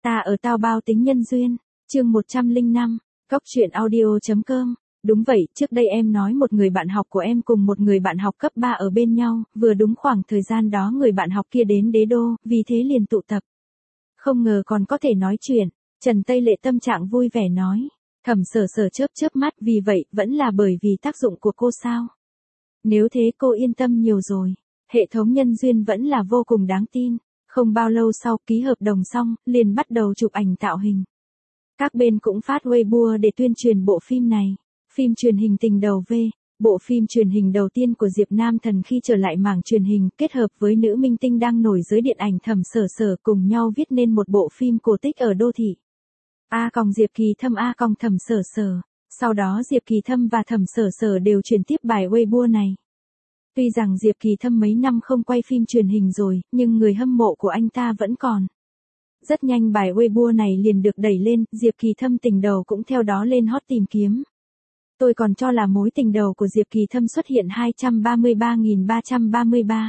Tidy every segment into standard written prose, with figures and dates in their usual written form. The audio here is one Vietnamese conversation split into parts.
Ta ở tao bao tính nhân duyên, chương 105, Cóc truyện audio.com. Đúng vậy, trước đây em nói một người bạn học của em cùng một người bạn học cấp 3 ở bên nhau, vừa đúng khoảng thời gian đó người bạn học kia đến đế đô, vì thế liền tụ tập. Không ngờ còn có thể nói chuyện, Trần Tây Lệ tâm trạng vui vẻ nói. Thẩm Sở Sở chớp mắt, vì vậy, vẫn là bởi vì tác dụng của cô sao? Nếu thế cô yên tâm nhiều rồi, hệ thống nhân duyên vẫn là vô cùng đáng tin. Không bao lâu sau ký hợp đồng xong, liền bắt đầu chụp ảnh tạo hình. Các bên cũng phát Weibo để tuyên truyền bộ phim này. Phim truyền hình Tình Đầu V, bộ phim truyền hình đầu tiên của Diệp Nam Thần khi trở lại mảng truyền hình, kết hợp với nữ minh tinh đang nổi giới điện ảnh Thẩm Sở Sở cùng nhau viết nên một bộ phim cổ tích ở đô thị. Diệp Kỳ Thâm Thẩm Sở Sở. Sau đó Diệp Kỳ Thâm và Thẩm Sở Sở đều truyền tiếp bài Weibo này. Tuy rằng Diệp Kỳ Thâm mấy năm không quay phim truyền hình rồi, nhưng người hâm mộ của anh ta vẫn còn. Rất nhanh bài Weibo này liền được đẩy lên, Diệp Kỳ Thâm tình đầu cũng theo đó lên hot tìm kiếm. Tôi còn cho là mối tình đầu của Diệp Kỳ Thâm xuất hiện 233.333.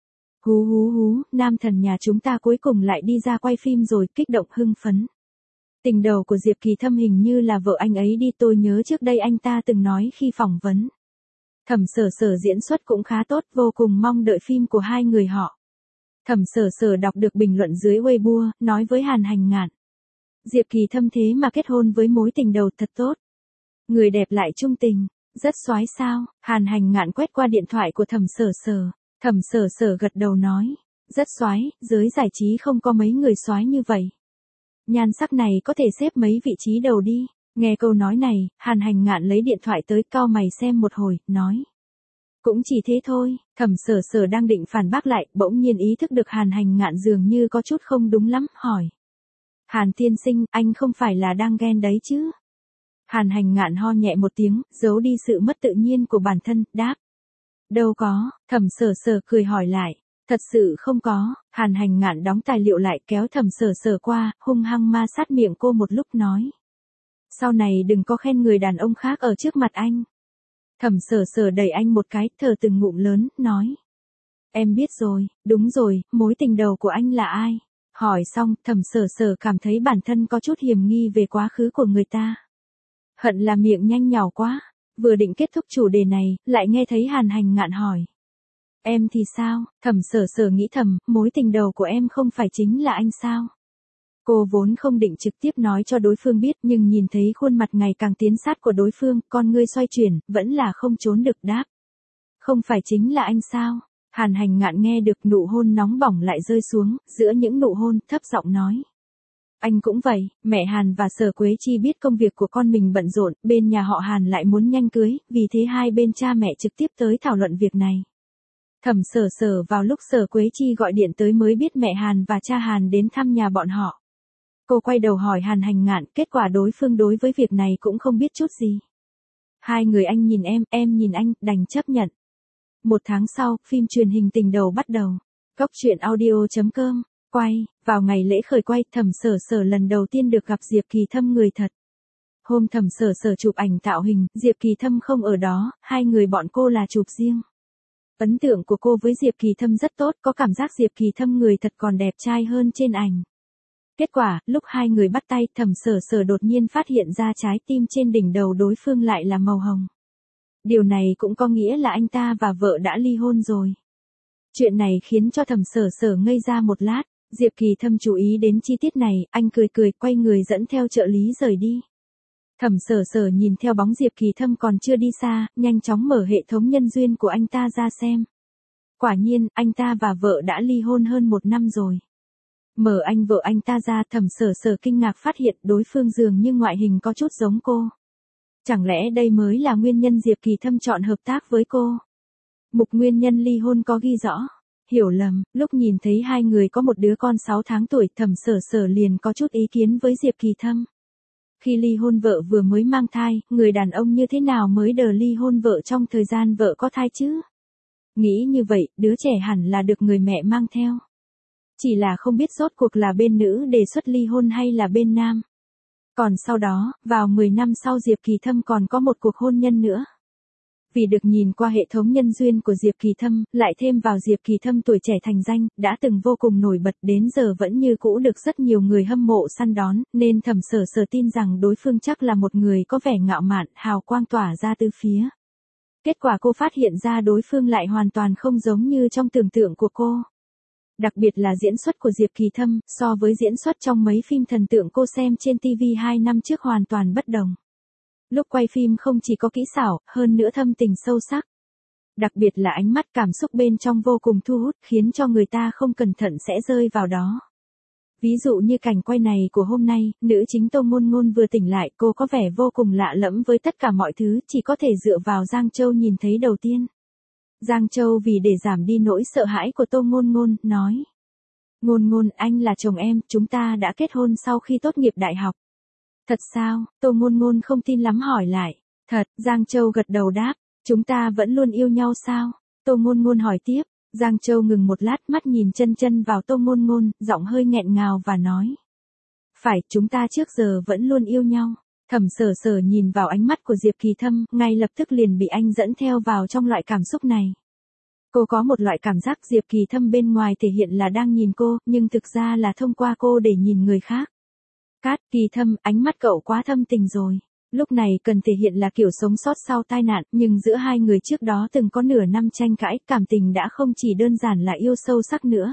Hú, nam thần nhà chúng ta cuối cùng lại đi ra quay phim rồi, kích động hưng phấn. Tình đầu của Diệp Kỳ Thâm hình như là vợ anh ấy đi, tôi nhớ trước đây anh ta từng nói khi phỏng vấn. Thẩm Sở Sở diễn xuất cũng khá tốt, vô cùng mong đợi phim của hai người họ. Thẩm Sở Sở đọc được bình luận dưới Weibo, nói với Hàn Hành Ngạn. Diệp Kỳ Thâm thế mà kết hôn với mối tình đầu thật tốt. Người đẹp lại trung tình, rất soái sao? Hàn Hành Ngạn quét qua điện thoại của Thẩm Sở Sở. Thẩm Sở Sở gật đầu nói, rất soái, giới giải trí không có mấy người soái như vậy. Nhan sắc này có thể xếp mấy vị trí đầu đi. Nghe câu nói này, Hàn Hành Ngạn lấy điện thoại tới cau mày xem một hồi, nói. Cũng chỉ thế thôi. Thẩm Sở Sở đang định phản bác lại, bỗng nhiên ý thức được Hàn Hành Ngạn dường như có chút không đúng lắm, hỏi. Hàn tiên sinh, anh không phải là đang ghen đấy chứ? Hàn Hành Ngạn ho nhẹ một tiếng, giấu đi sự mất tự nhiên của bản thân, đáp. Đâu có. Thẩm Sở Sở cười hỏi lại. Thật sự không có. Hàn Hành Ngạn đóng tài liệu lại, kéo Thẩm Sở Sở qua, hung hăng ma sát miệng cô một lúc nói. Sau này đừng có khen người đàn ông khác ở trước mặt anh. Thẩm Sở Sở đẩy anh một cái, thở từng ngụm lớn, nói. Em biết rồi, đúng rồi, mối tình đầu của anh là ai? Hỏi xong, Thẩm Sở Sở cảm thấy bản thân có chút hiềm nghi về quá khứ của người ta. Hận là miệng nhanh nhảu quá, vừa định kết thúc chủ đề này, lại nghe thấy Hàn Hành Ngạn hỏi. Em thì sao? Thẩm Sở Sở nghĩ thầm, mối tình đầu của em không phải chính là anh sao? Cô vốn không định trực tiếp nói cho đối phương biết, nhưng nhìn thấy khuôn mặt ngày càng tiến sát của đối phương, con ngươi xoay chuyển, vẫn là không trốn được đáp. Không phải chính là anh sao? Hàn Hành Ngạn nghe được, nụ hôn nóng bỏng lại rơi xuống, giữa những nụ hôn, thấp giọng nói. Anh cũng vậy, mẹ Hàn và Sở Quế Chi biết công việc của con mình bận rộn, bên nhà họ Hàn lại muốn nhanh cưới, vì thế hai bên cha mẹ trực tiếp tới thảo luận việc này. Thẩm Sở Sở vào lúc Sở Quế Chi gọi điện tới mới biết mẹ Hàn và cha Hàn đến thăm nhà bọn họ. Cô quay đầu hỏi Hàn Hành Ngạn, kết quả đối phương đối với việc này cũng không biết chút gì. Hai người anh nhìn em nhìn anh, đành chấp nhận. Một tháng sau, phim truyền hình Tình Đầu bắt đầu. Cóc truyện audio.com, quay, vào ngày lễ khởi quay, Thẩm Sở Sở lần đầu tiên được gặp Diệp Kỳ Thâm người thật. Hôm Thẩm Sở Sở chụp ảnh tạo hình, Diệp Kỳ Thâm không ở đó, hai người bọn cô là chụp riêng. Ấn tượng của cô với Diệp Kỳ Thâm rất tốt, có cảm giác Diệp Kỳ Thâm người thật còn đẹp trai hơn trên ảnh. Kết quả, lúc hai người bắt tay, Thẩm Sở Sở đột nhiên phát hiện ra trái tim trên đỉnh đầu đối phương lại là màu hồng. Điều này cũng có nghĩa là anh ta và vợ đã ly hôn rồi. Chuyện này khiến cho Thẩm Sở Sở ngây ra một lát, Diệp Kỳ Thâm chú ý đến chi tiết này, anh cười, quay người dẫn theo trợ lý rời đi. Thẩm Sở Sở nhìn theo bóng Diệp Kỳ Thâm còn chưa đi xa, nhanh chóng mở hệ thống nhân duyên của anh ta ra xem. Quả nhiên, anh ta và vợ đã ly hôn hơn 1 năm rồi. Mở anh vợ anh ta ra, Thẩm Sở Sở kinh ngạc phát hiện đối phương dường như ngoại hình có chút giống cô. Chẳng lẽ đây mới là nguyên nhân Diệp Kỳ Thâm chọn hợp tác với cô? Mục nguyên nhân ly hôn có ghi rõ. Hiểu lầm, lúc nhìn thấy hai người có một đứa con 6 tháng tuổi, Thẩm Sở Sở liền có chút ý kiến với Diệp Kỳ Thâm. Khi ly hôn vợ vừa mới mang thai, người đàn ông như thế nào mới đờ ly hôn vợ trong thời gian vợ có thai chứ? Nghĩ như vậy, đứa trẻ hẳn là được người mẹ mang theo. Chỉ là không biết rốt cuộc là bên nữ đề xuất ly hôn hay là bên nam. Còn sau đó, vào 10 năm sau Diệp Kỳ Thâm còn có một cuộc hôn nhân nữa. Vì được nhìn qua hệ thống nhân duyên của Diệp Kỳ Thâm, lại thêm vào Diệp Kỳ Thâm tuổi trẻ thành danh, đã từng vô cùng nổi bật đến giờ vẫn như cũ được rất nhiều người hâm mộ săn đón, nên Thẩm Sở Sở tin rằng đối phương chắc là một người có vẻ ngạo mạn, hào quang tỏa ra tứ phía. Kết quả cô phát hiện ra đối phương lại hoàn toàn không giống như trong tưởng tượng của cô. Đặc biệt là diễn xuất của Diệp Kỳ Thâm, so với diễn xuất trong mấy phim thần tượng cô xem trên TV 2 năm trước hoàn toàn bất đồng. Lúc quay phim không chỉ có kỹ xảo, hơn nữa thâm tình sâu sắc. Đặc biệt là ánh mắt cảm xúc bên trong vô cùng thu hút, khiến cho người ta không cẩn thận sẽ rơi vào đó. Ví dụ như cảnh quay này của hôm nay, nữ chính Tô Ngôn Ngôn vừa tỉnh lại, cô có vẻ vô cùng lạ lẫm với tất cả mọi thứ, chỉ có thể dựa vào Giang Châu nhìn thấy đầu tiên. Giang Châu vì để giảm đi nỗi sợ hãi của Tô Ngôn Ngôn, nói. Ngôn Ngôn, anh là chồng em, chúng ta đã kết hôn sau khi tốt nghiệp đại học. Thật sao? Tô Ngôn Ngôn không tin lắm hỏi lại. Thật, Giang Châu gật đầu đáp. Chúng ta vẫn luôn yêu nhau sao? Tô Ngôn Ngôn hỏi tiếp. Giang Châu ngừng một lát, mắt nhìn chân chân vào Tô Ngôn Ngôn, giọng hơi nghẹn ngào và nói. Phải, chúng ta trước giờ vẫn luôn yêu nhau. Thẩm Sở Sở nhìn vào ánh mắt của Diệp Kỳ Thâm, ngay lập tức liền bị anh dẫn theo vào trong loại cảm xúc này. Cô có một loại cảm giác Diệp Kỳ Thâm bên ngoài thể hiện là đang nhìn cô, nhưng thực ra là thông qua cô để nhìn người khác. Cát, Kỳ Thâm, ánh mắt cậu quá thâm tình rồi. Lúc này cần thể hiện là kiểu sống sót sau tai nạn, nhưng giữa hai người trước đó từng có nửa năm tranh cãi, cảm tình đã không chỉ đơn giản là yêu sâu sắc nữa.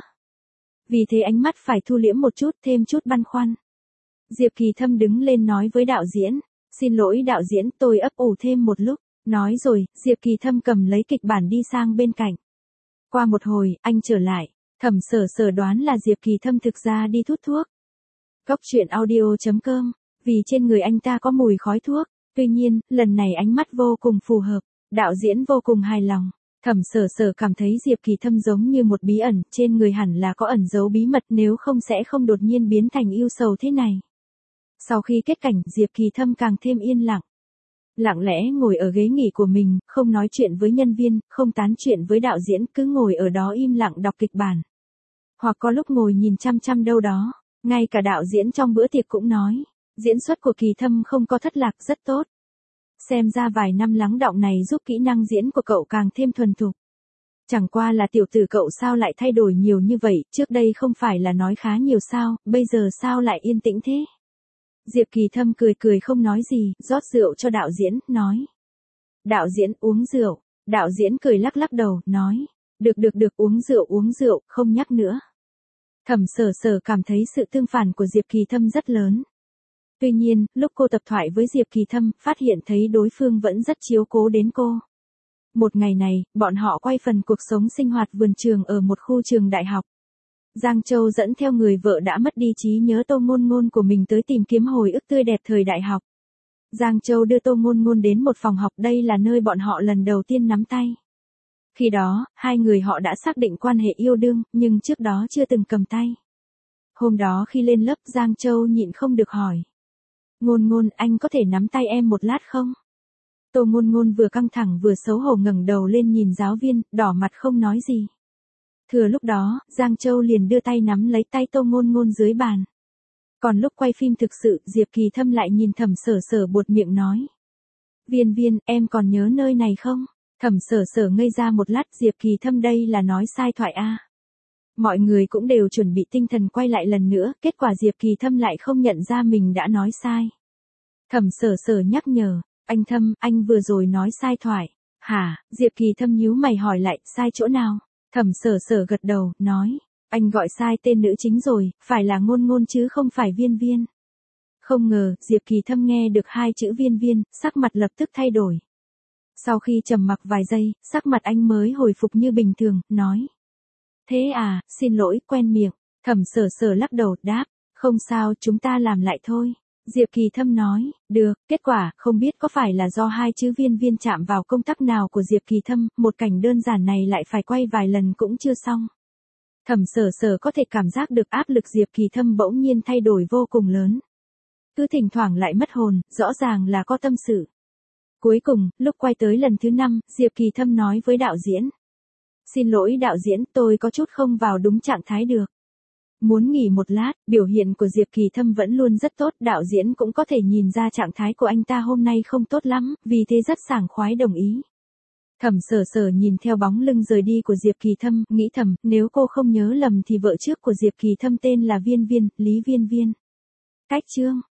Vì thế ánh mắt phải thu liễm một chút, thêm chút băn khoăn. Diệp Kỳ Thâm đứng lên nói với đạo diễn. Xin lỗi đạo diễn, tôi ấp ủ thêm một lúc. Nói rồi, Diệp Kỳ Thâm cầm lấy kịch bản đi sang bên cạnh. Qua một hồi, anh trở lại. Thẩm Sở Sở đoán là Diệp Kỳ Thâm thực ra đi hút thuốc. Góc truyện audio.com, vì trên người anh ta có mùi khói thuốc, tuy nhiên, lần này ánh mắt vô cùng phù hợp, đạo diễn vô cùng hài lòng. Thẩm Sở Sở cảm thấy Diệp Kỳ Thâm giống như một bí ẩn, trên người hẳn là có ẩn giấu bí mật, nếu không sẽ không đột nhiên biến thành yêu sầu thế này. Sau khi kết cảnh, Diệp Kỳ Thâm càng thêm yên lặng. Lặng lẽ ngồi ở ghế nghỉ của mình, không nói chuyện với nhân viên, không tán chuyện với đạo diễn, cứ ngồi ở đó im lặng đọc kịch bản. Hoặc có lúc ngồi nhìn chăm chăm đâu đó. Ngay cả đạo diễn trong bữa tiệc cũng nói, diễn xuất của Kỳ Thâm không có thất lạc, rất tốt. Xem ra vài năm lắng đọng này giúp kỹ năng diễn của cậu càng thêm thuần thục. Chẳng qua là tiểu tử cậu sao lại thay đổi nhiều như vậy, trước đây không phải là nói khá nhiều sao, bây giờ sao lại yên tĩnh thế? Diệp Kỳ Thâm cười cười không nói gì, rót rượu cho đạo diễn, nói. Đạo diễn uống rượu, đạo diễn cười lắc lắc đầu, nói. Được uống rượu, không nhắc nữa. Thẩm Sở Sở cảm thấy sự tương phản của Diệp Kỳ Thâm rất lớn. Tuy nhiên, lúc cô tập thoại với Diệp Kỳ Thâm, phát hiện thấy đối phương vẫn rất chiếu cố đến cô. Một ngày này, bọn họ quay phần cuộc sống sinh hoạt vườn trường ở một khu trường đại học. Giang Châu dẫn theo người vợ đã mất đi trí nhớ Tô Ngôn Ngôn của mình tới tìm kiếm hồi ức tươi đẹp thời đại học. Giang Châu đưa Tô Ngôn Ngôn đến một phòng học, đây là nơi bọn họ lần đầu tiên nắm tay. Khi đó, hai người họ đã xác định quan hệ yêu đương, nhưng trước đó chưa từng cầm tay. Hôm đó khi lên lớp, Giang Châu nhịn không được hỏi. Ngôn Ngôn, anh có thể nắm tay em một lát không? Tô Ngôn Ngôn vừa căng thẳng vừa xấu hổ ngẩng đầu lên nhìn giáo viên, đỏ mặt không nói gì. Thừa lúc đó, Giang Châu liền đưa tay nắm lấy tay Tô Ngôn Ngôn dưới bàn. Còn lúc quay phim thực sự, Diệp Kỳ Thâm lại nhìn Thẩm Sở Sở buột miệng nói. Viên Viên, em còn nhớ nơi này không? Thẩm Sở Sở ngây ra một lát, Diệp Kỳ Thâm đây là nói sai thoại a. Mọi người cũng đều chuẩn bị tinh thần quay lại lần nữa, kết quả Diệp Kỳ Thâm lại không nhận ra mình đã nói sai. Thẩm Sở Sở nhắc nhở, anh Thâm, anh vừa rồi nói sai thoại. Hả? Diệp Kỳ Thâm nhíu mày hỏi lại, sai chỗ nào? Thẩm Sở Sở gật đầu, nói, anh gọi sai tên nữ chính rồi, phải là Ngôn Ngôn chứ không phải Viên Viên. Không ngờ, Diệp Kỳ Thâm nghe được hai chữ Viên Viên, sắc mặt lập tức thay đổi. Sau khi trầm mặc vài giây, sắc mặt anh mới hồi phục như bình thường, nói. Thế à, xin lỗi, quen miệng. Thẩm Sở Sở lắc đầu, đáp, không sao, chúng ta làm lại thôi. Diệp Kỳ Thâm nói, được, kết quả, không biết có phải là do hai chữ Viên Viên chạm vào công tắc nào của Diệp Kỳ Thâm, một cảnh đơn giản này lại phải quay vài lần cũng chưa xong. Thẩm Sở Sở có thể cảm giác được áp lực Diệp Kỳ Thâm bỗng nhiên thay đổi vô cùng lớn. Cứ thỉnh thoảng lại mất hồn, rõ ràng là có tâm sự. Cuối cùng, lúc quay tới lần thứ 5, Diệp Kỳ Thâm nói với đạo diễn. Xin lỗi đạo diễn, tôi có chút không vào đúng trạng thái được. Muốn nghỉ một lát, biểu hiện của Diệp Kỳ Thâm vẫn luôn rất tốt, đạo diễn cũng có thể nhìn ra trạng thái của anh ta hôm nay không tốt lắm, vì thế rất sảng khoái đồng ý. Thẩm Sở Sở nhìn theo bóng lưng rời đi của Diệp Kỳ Thâm, nghĩ thầm, nếu cô không nhớ lầm thì vợ trước của Diệp Kỳ Thâm tên là Viên Viên, Lý Viên Viên. Cách chương